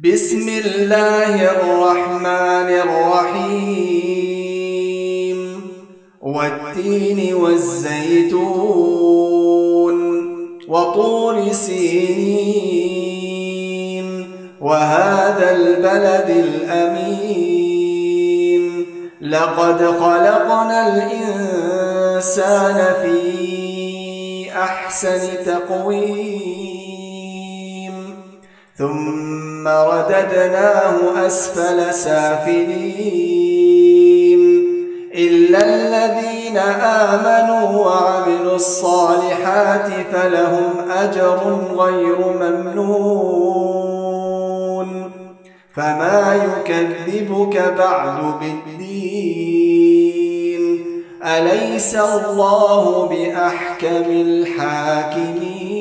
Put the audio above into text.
بسم الله الرحمن الرحيم والتين والزيتون وطور سينين وهذا البلد الأمين لقد خلقنا الإنسان في أحسن تقويم ثم رددناه أسفل سافلين إلا الذين آمنوا وعملوا الصالحات فلهم أجر غير ممنون فما يكذبك بعد بالدين أليس الله بأحكم الحاكمين